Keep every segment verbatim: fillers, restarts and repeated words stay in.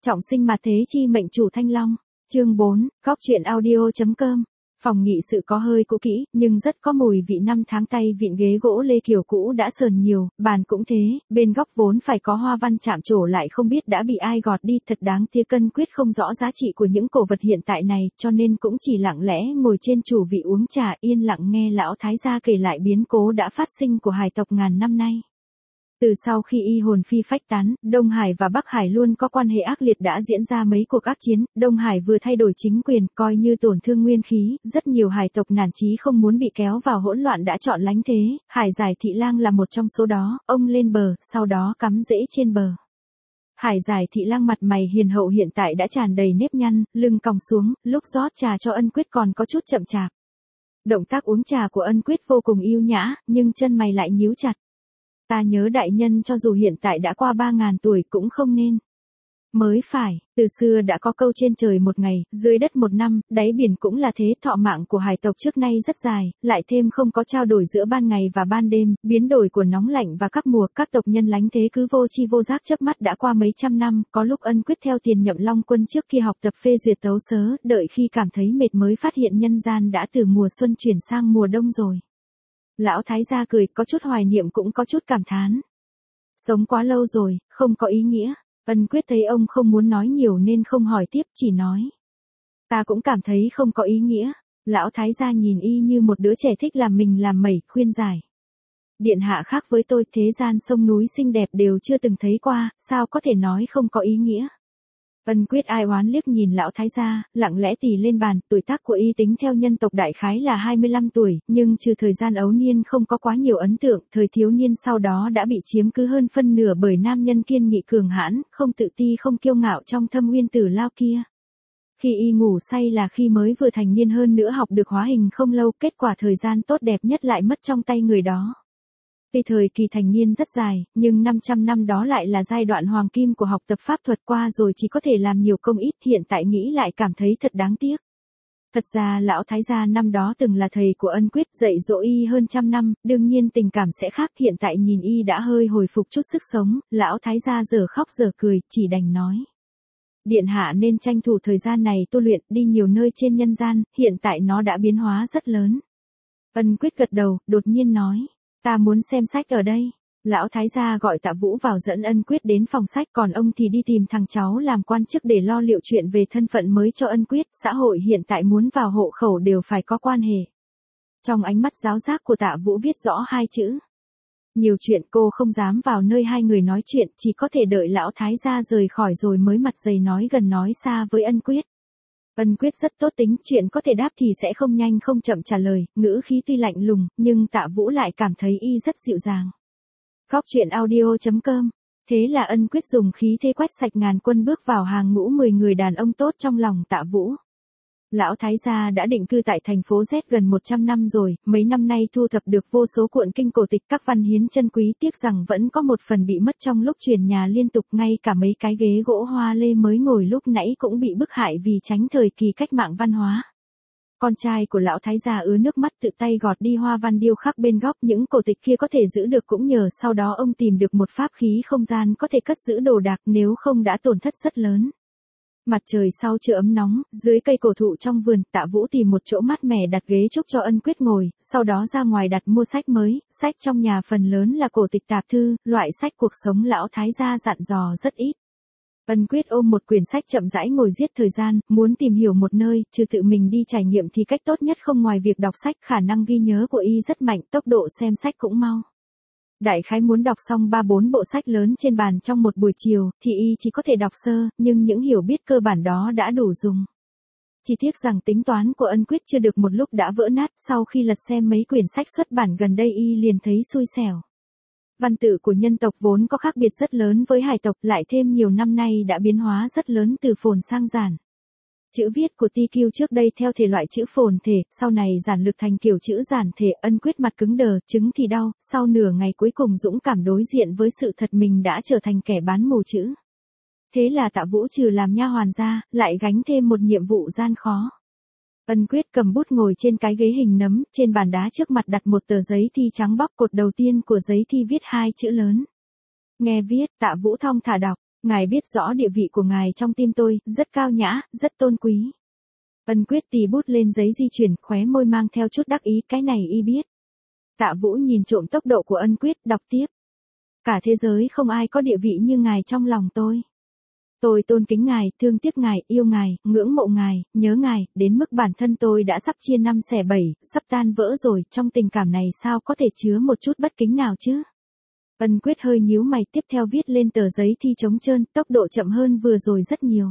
Trọng sinh mà thế chi mệnh chủ Thanh Long. Chương bốn, góc truyện audio.com. Phòng nghị sự có hơi cũ kỹ, nhưng rất có mùi vị năm tháng tay vịn ghế gỗ lê kiểu cũ đã sờn nhiều, bàn cũng thế, bên góc vốn phải có hoa văn chạm trổ lại không biết đã bị ai gọt đi, thật đáng tiếc. Cân quyết không rõ giá trị của những cổ vật hiện tại này, cho nên cũng chỉ lặng lẽ ngồi trên chủ vị uống trà, yên lặng nghe lão thái gia kể lại biến cố đã phát sinh của hải tộc ngàn năm nay. Từ sau khi y hồn phi phách tán, Đông Hải và Bắc Hải luôn có quan hệ ác liệt, đã diễn ra mấy cuộc ác chiến. Đông Hải vừa thay đổi chính quyền, coi như tổn thương nguyên khí, rất nhiều hải tộc nản chí không muốn bị kéo vào hỗn loạn đã chọn lánh thế. Hải Giải Thị Lang là một trong số đó, ông lên bờ, sau đó cắm rễ trên bờ. Hải Giải Thị Lang mặt mày hiền hậu hiện tại đã tràn đầy nếp nhăn, lưng còng xuống, lúc rót trà cho Ân Quyết còn có chút chậm chạp. Động tác uống trà của Ân Quyết vô cùng yêu nhã, nhưng chân mày lại nhíu chặt. Ta nhớ đại nhân cho dù hiện tại đã qua ba ngàn tuổi cũng không nên. Mới phải, từ xưa đã có câu trên trời một ngày, dưới đất một năm, đáy biển cũng là thế. Thọ mạng của hải tộc trước nay rất dài, lại thêm không có trao đổi giữa ban ngày và ban đêm, biến đổi của nóng lạnh và các mùa, các tộc nhân lánh thế cứ vô chi vô giác chớp mắt đã qua mấy trăm năm. Có lúc Ân Quyết theo tiền nhậm Long Quân trước khi học tập phê duyệt tấu sớ, đợi khi cảm thấy mệt mới phát hiện nhân gian đã từ mùa xuân chuyển sang mùa đông rồi. Lão thái gia cười, có chút hoài niệm cũng có chút cảm thán. Sống quá lâu rồi, không có ý nghĩa. Ân Quyết thấy ông không muốn nói nhiều nên không hỏi tiếp, chỉ nói. Ta cũng cảm thấy không có ý nghĩa. Lão thái gia nhìn y như một đứa trẻ thích làm mình làm mẩy, khuyên giải. Điện hạ khác với tôi, thế gian sông núi xinh đẹp đều chưa từng thấy qua, sao có thể nói không có ý nghĩa. Ân Quyết ai oán liếc nhìn lão thái gia, lặng lẽ tì lên bàn. Tuổi tác của y tính theo nhân tộc đại khái là hai mươi lăm tuổi, nhưng trừ thời gian ấu niên không có quá nhiều ấn tượng, thời thiếu niên sau đó đã bị chiếm cứ hơn phân nửa bởi nam nhân kiên nghị cường hãn, không tự ti không kiêu ngạo trong Thâm Uyên Tử Lao kia. Khi y ngủ say là khi mới vừa thành niên, hơn nữa học được hóa hình không lâu, kết quả thời gian tốt đẹp nhất lại mất trong tay người đó. Tuy thời kỳ thành niên rất dài, nhưng năm trăm năm đó lại là giai đoạn hoàng kim của học tập pháp thuật, qua rồi chỉ có thể làm nhiều công ít, hiện tại nghĩ lại cảm thấy thật đáng tiếc. Thật ra lão thái gia năm đó từng là thầy của Ân Quyết, dạy dỗ y hơn trăm năm, đương nhiên tình cảm sẽ khác. Hiện tại nhìn y đã hơi hồi phục chút sức sống, lão thái gia giờ khóc giờ cười, chỉ đành nói. Điện hạ nên tranh thủ thời gian này tu luyện, đi nhiều nơi trên nhân gian, hiện tại nó đã biến hóa rất lớn. Ân Quyết gật đầu, đột nhiên nói. Ta muốn xem sách ở đây. Lão thái gia gọi Tạ Vũ vào dẫn Ân Quyết đến phòng sách, còn ông thì đi tìm thằng cháu làm quan chức để lo liệu chuyện về thân phận mới cho Ân Quyết. Xã hội hiện tại muốn vào hộ khẩu đều phải có quan hệ. Trong ánh mắt giáo giác của Tạ Vũ viết rõ hai chữ. Nhiều chuyện cô không dám vào nơi hai người nói chuyện, chỉ có thể đợi lão thái gia rời khỏi rồi mới mặt dày nói gần nói xa với Ân Quyết. Ân Quyết rất tốt tính, chuyện có thể đáp thì sẽ không nhanh không chậm trả lời, ngữ khí tuy lạnh lùng, nhưng Tạ Vũ lại cảm thấy y rất dịu dàng. Góc truyện audio.com. Thế là Ân Quyết dùng khí thế quét sạch ngàn quân bước vào hàng ngũ mười người đàn ông tốt trong lòng Tạ Vũ. Lão thái gia đã định cư tại thành phố Z gần một trăm năm rồi, mấy năm nay thu thập được vô số cuộn kinh cổ tịch, các văn hiến chân quý, tiếc rằng vẫn có một phần bị mất trong lúc chuyển nhà liên tục, ngay cả mấy cái ghế gỗ hoa lê mới ngồi lúc nãy cũng bị bức hại vì tránh thời kỳ cách mạng văn hóa. Con trai của lão thái gia ứa nước mắt tự tay gọt đi hoa văn điêu khắc bên góc, những cổ tịch kia có thể giữ được cũng nhờ sau đó ông tìm được một pháp khí không gian có thể cất giữ đồ đạc, nếu không đã tổn thất rất lớn. Mặt trời sau trưa ấm nóng, dưới cây cổ thụ trong vườn, Tạ Vũ tìm một chỗ mát mẻ đặt ghế trúc cho Ân Quyết ngồi, sau đó ra ngoài đặt mua sách mới. Sách trong nhà phần lớn là cổ tịch tạp thư, loại sách cuộc sống lão thái gia dặn dò rất ít. Ân Quyết ôm một quyển sách chậm rãi ngồi giết thời gian, muốn tìm hiểu một nơi, trừ tự mình đi trải nghiệm thì cách tốt nhất không ngoài việc đọc sách. Khả năng ghi nhớ của y rất mạnh, tốc độ xem sách cũng mau. Đại khái muốn đọc xong ba bốn bộ sách lớn trên bàn trong một buổi chiều, thì y chỉ có thể đọc sơ, nhưng những hiểu biết cơ bản đó đã đủ dùng. Chỉ tiếc rằng tính toán của Ân Quyết chưa được một lúc đã vỡ nát, sau khi lật xem mấy quyển sách xuất bản gần đây y liền thấy xui xẻo. Văn tự của nhân tộc vốn có khác biệt rất lớn với hải tộc, lại thêm nhiều năm nay đã biến hóa rất lớn từ phồn sang giản. Chữ viết của Ti Kiêu trước đây theo thể loại chữ phồn thể, sau này giản lược thành kiểu chữ giản thể. Ân Quyết mặt cứng đờ, trứng thì đau, sau nửa ngày cuối cùng dũng cảm đối diện với sự thật mình đã trở thành kẻ bán mù chữ. Thế là Tạ Vũ trừ làm nha hoàn ra, lại gánh thêm một nhiệm vụ gian khó. Ân Quyết cầm bút ngồi trên cái ghế hình nấm, trên bàn đá trước mặt đặt một tờ giấy thi trắng bóc, cột đầu tiên của giấy thi viết hai chữ lớn. Nghe viết, Tạ Vũ thong thả đọc. Ngài biết rõ địa vị của ngài trong tim tôi, rất cao nhã, rất tôn quý. Ân Quyết tì bút lên giấy di chuyển, khóe môi mang theo chút đắc ý, cái này y biết. Tạ Vũ nhìn trộm tốc độ của Ân Quyết, đọc tiếp. Cả thế giới không ai có địa vị như ngài trong lòng tôi. Tôi tôn kính ngài, thương tiếc ngài, yêu ngài, ngưỡng mộ ngài, nhớ ngài, đến mức bản thân tôi đã sắp chia năm xẻ bảy, sắp tan vỡ rồi, trong tình cảm này sao có thể chứa một chút bất kính nào chứ? Ân Quyết hơi nhíu mày, tiếp theo viết lên tờ giấy thi trống trơn, tốc độ chậm hơn vừa rồi rất nhiều.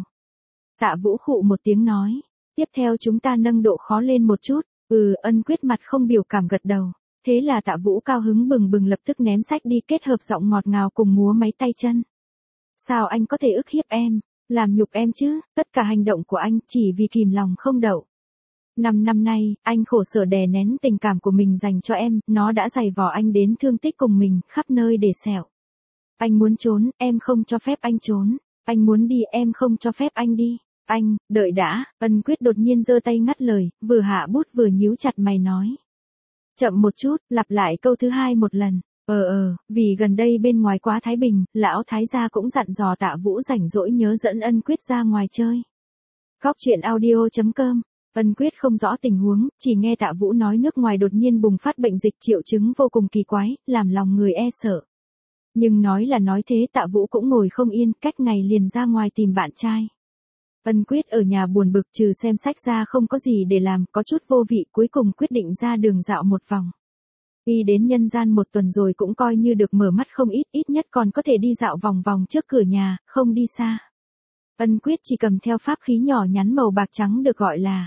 Tạ Vũ khụ một tiếng nói, tiếp theo chúng ta nâng độ khó lên một chút. Ừ, Ân Quyết mặt không biểu cảm gật đầu. Thế là Tạ Vũ cao hứng bừng bừng lập tức ném sách đi, kết hợp giọng ngọt ngào cùng múa máy tay chân. Sao anh có thể ức hiếp em, làm nhục em chứ, tất cả hành động của anh chỉ vì kìm lòng không đậu. Năm năm nay, anh khổ sở đè nén tình cảm của mình dành cho em, nó đã dày vò anh đến thương tích cùng mình, khắp nơi để sẹo. Anh muốn trốn, em không cho phép anh trốn. Anh muốn đi, em không cho phép anh đi. Anh, đợi đã, Ân Quyết đột nhiên giơ tay ngắt lời, vừa hạ bút vừa nhíu chặt mày nói. Chậm một chút, lặp lại câu thứ hai một lần. Ờ ờ, vì gần đây bên ngoài quá thái bình, lão thái gia cũng dặn dò Tạ Vũ rảnh rỗi nhớ dẫn Ân Quyết ra ngoài chơi. Góc truyện audio chấm com. Ân Quyết không rõ tình huống, chỉ nghe Tạ Vũ nói nước ngoài đột nhiên bùng phát bệnh dịch, triệu chứng vô cùng kỳ quái, làm lòng người e sợ. Nhưng nói là nói thế, Tạ Vũ cũng ngồi không yên, cách ngày liền ra ngoài tìm bạn trai. Ân Quyết ở nhà buồn bực, trừ xem sách ra không có gì để làm, có chút vô vị, cuối cùng quyết định ra đường dạo một vòng. Y đến nhân gian một tuần rồi cũng coi như được mở mắt không ít, ít nhất còn có thể đi dạo vòng vòng trước cửa nhà, không đi xa. Ân Quyết chỉ cầm theo pháp khí nhỏ nhắn màu bạc trắng được gọi là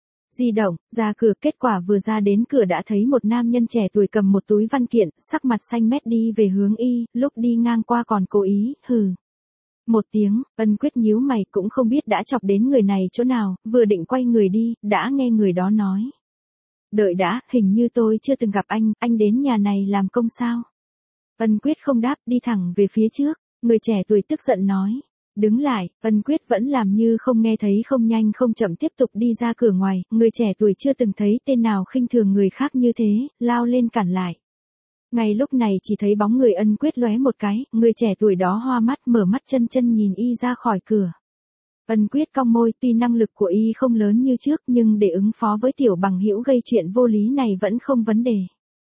di động, ra cửa, kết quả vừa ra đến cửa đã thấy một nam nhân trẻ tuổi cầm một túi văn kiện, sắc mặt xanh mét đi về hướng Y, lúc đi ngang qua còn cố ý, hừ. Một tiếng, Ân Quyết nhíu mày, cũng không biết đã chọc đến người này chỗ nào, vừa định quay người đi, đã nghe người đó nói. Đợi đã, hình như tôi chưa từng gặp anh, anh đến nhà này làm công sao? Ân Quyết không đáp, đi thẳng về phía trước, người trẻ tuổi tức giận nói. Đứng lại, Ân Quyết vẫn làm như không nghe thấy, không nhanh không chậm tiếp tục đi ra cửa ngoài, người trẻ tuổi chưa từng thấy tên nào khinh thường người khác như thế, lao lên cản lại. Ngay lúc này chỉ thấy bóng người Ân Quyết lóe một cái, người trẻ tuổi đó hoa mắt mở mắt chân chân nhìn Y ra khỏi cửa. Ân Quyết cong môi, tuy năng lực của Y không lớn như trước nhưng để ứng phó với tiểu bằng hữu gây chuyện vô lý này vẫn không vấn đề.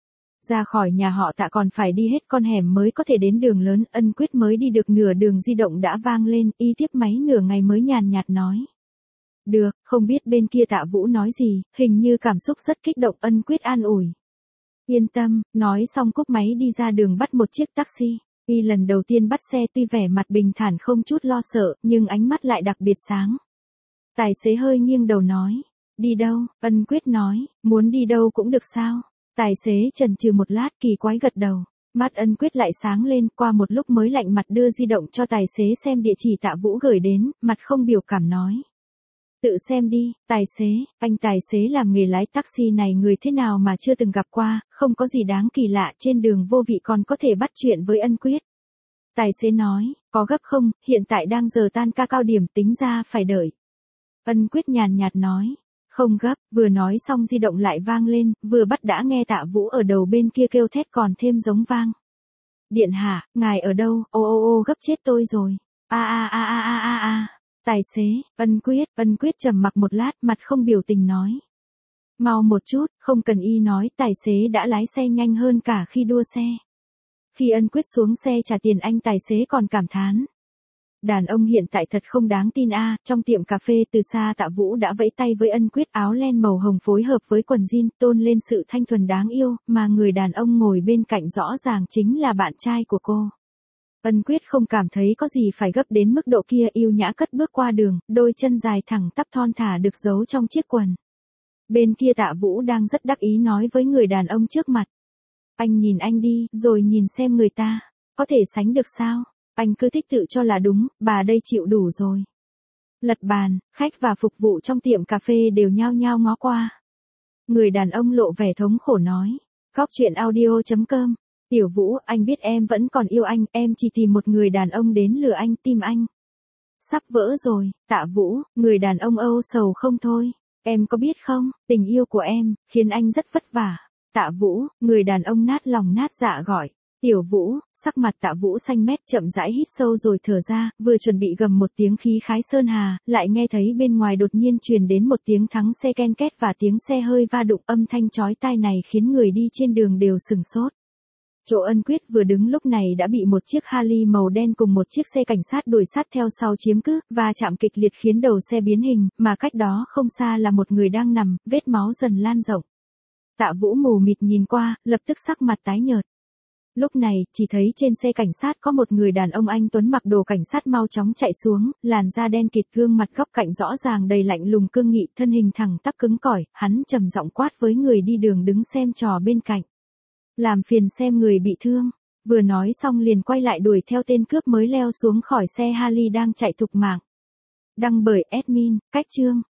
Ra khỏi nhà họ Tạ còn phải đi hết con hẻm mới có thể đến đường lớn, Ân Quyết mới đi được nửa đường di động đã vang lên, Y tiếp máy nửa ngày mới nhàn nhạt nói. Được, không biết bên kia Tạ Vũ nói gì, hình như cảm xúc rất kích động, Ân Quyết an ủi. Yên tâm, nói xong cúp máy đi ra đường bắt một chiếc taxi. Y lần đầu tiên bắt xe tuy vẻ mặt bình thản không chút lo sợ, nhưng ánh mắt lại đặc biệt sáng. Tài xế hơi nghiêng đầu nói. Đi đâu? Ân Quyết nói, muốn đi đâu cũng được sao? Tài xế chần chừ một lát kỳ quái gật đầu. Mắt Ân Quyết lại sáng lên, qua một lúc mới lạnh mặt đưa di động cho tài xế xem địa chỉ Tạ Vũ gửi đến, mặt không biểu cảm nói. Tự xem đi, tài xế, anh tài xế làm nghề lái taxi này người thế nào mà chưa từng gặp qua, không có gì đáng kỳ lạ, trên đường vô vị còn có thể bắt chuyện với Ân Quyết. Tài xế nói, có gấp không, hiện tại đang giờ tan ca cao điểm, tính ra phải đợi. Ân Quyết nhàn nhạt nói, không gấp, vừa nói xong di động lại vang lên, vừa bắt đã nghe Tạ Vũ ở đầu bên kia kêu thét còn thêm giống vang. Điện hạ, ngài ở đâu, ô ô ô gấp chết tôi rồi, a a a a a a a. Tài xế, Ân Quyết, Ân Quyết trầm mặc một lát, mặt không biểu tình nói. Mau một chút, không cần Y nói, tài xế đã lái xe nhanh hơn cả khi đua xe. Khi Ân Quyết xuống xe trả tiền anh tài xế còn cảm thán. Đàn ông hiện tại thật không đáng tin a. Trong tiệm cà phê từ xa Tạ Vũ đã vẫy tay với Ân Quyết, áo len màu hồng phối hợp với quần jean, tôn lên sự thanh thuần đáng yêu, mà người đàn ông ngồi bên cạnh rõ ràng chính là bạn trai của cô. Ân Quyết không cảm thấy có gì phải gấp đến mức độ kia, yêu nhã cất bước qua đường, đôi chân dài thẳng tắp thon thả được giấu trong chiếc quần. Bên kia Tạ Vũ đang rất đắc ý nói với người đàn ông trước mặt. Anh nhìn anh đi, rồi nhìn xem người ta, có thể sánh được sao? Anh cứ thích tự cho là đúng, bà đây chịu đủ rồi. Lật bàn, khách và phục vụ trong tiệm cà phê đều nhao nhao ngó qua. Người đàn ông lộ vẻ thống khổ nói. Góc truyện audio chấm com. Tiểu Vũ, anh biết em vẫn còn yêu anh, em chỉ tìm một người đàn ông đến lừa anh, tim anh. Sắp vỡ rồi, Tạ Vũ, người đàn ông âu sầu không thôi. Em có biết không, tình yêu của em, khiến anh rất vất vả. Tạ Vũ, người đàn ông nát lòng nát dạ gọi. Tiểu Vũ, sắc mặt Tạ Vũ xanh mét, chậm rãi hít sâu rồi thở ra, vừa chuẩn bị gầm một tiếng khí khái sơn hà, lại nghe thấy bên ngoài đột nhiên truyền đến một tiếng thắng xe ken két và tiếng xe hơi va đụng, âm thanh chói tai này khiến người đi trên đường đều sừng sốt. Chỗ Ân Quyết vừa đứng lúc này đã bị một chiếc Harley màu đen cùng một chiếc xe cảnh sát đuổi sát theo sau chiếm cứ, và chạm kịch liệt khiến đầu xe biến hình, mà cách đó không xa là một người đang nằm, vết máu dần lan rộng. Tạ Vũ mù mịt nhìn qua, lập tức sắc mặt tái nhợt. Lúc này, chỉ thấy trên xe cảnh sát có một người đàn ông anh tuấn mặc đồ cảnh sát mau chóng chạy xuống, làn da đen kịt, gương mặt góc cạnh rõ ràng đầy lạnh lùng cương nghị, thân hình thẳng tắp cứng cỏi, hắn trầm giọng quát với người đi đường đứng xem trò bên cạnh. Làm phiền xem người bị thương. Vừa nói xong liền quay lại đuổi theo tên cướp mới leo xuống khỏi xe Harley đang chạy thục mạng. Đăng bởi admin, cách chương.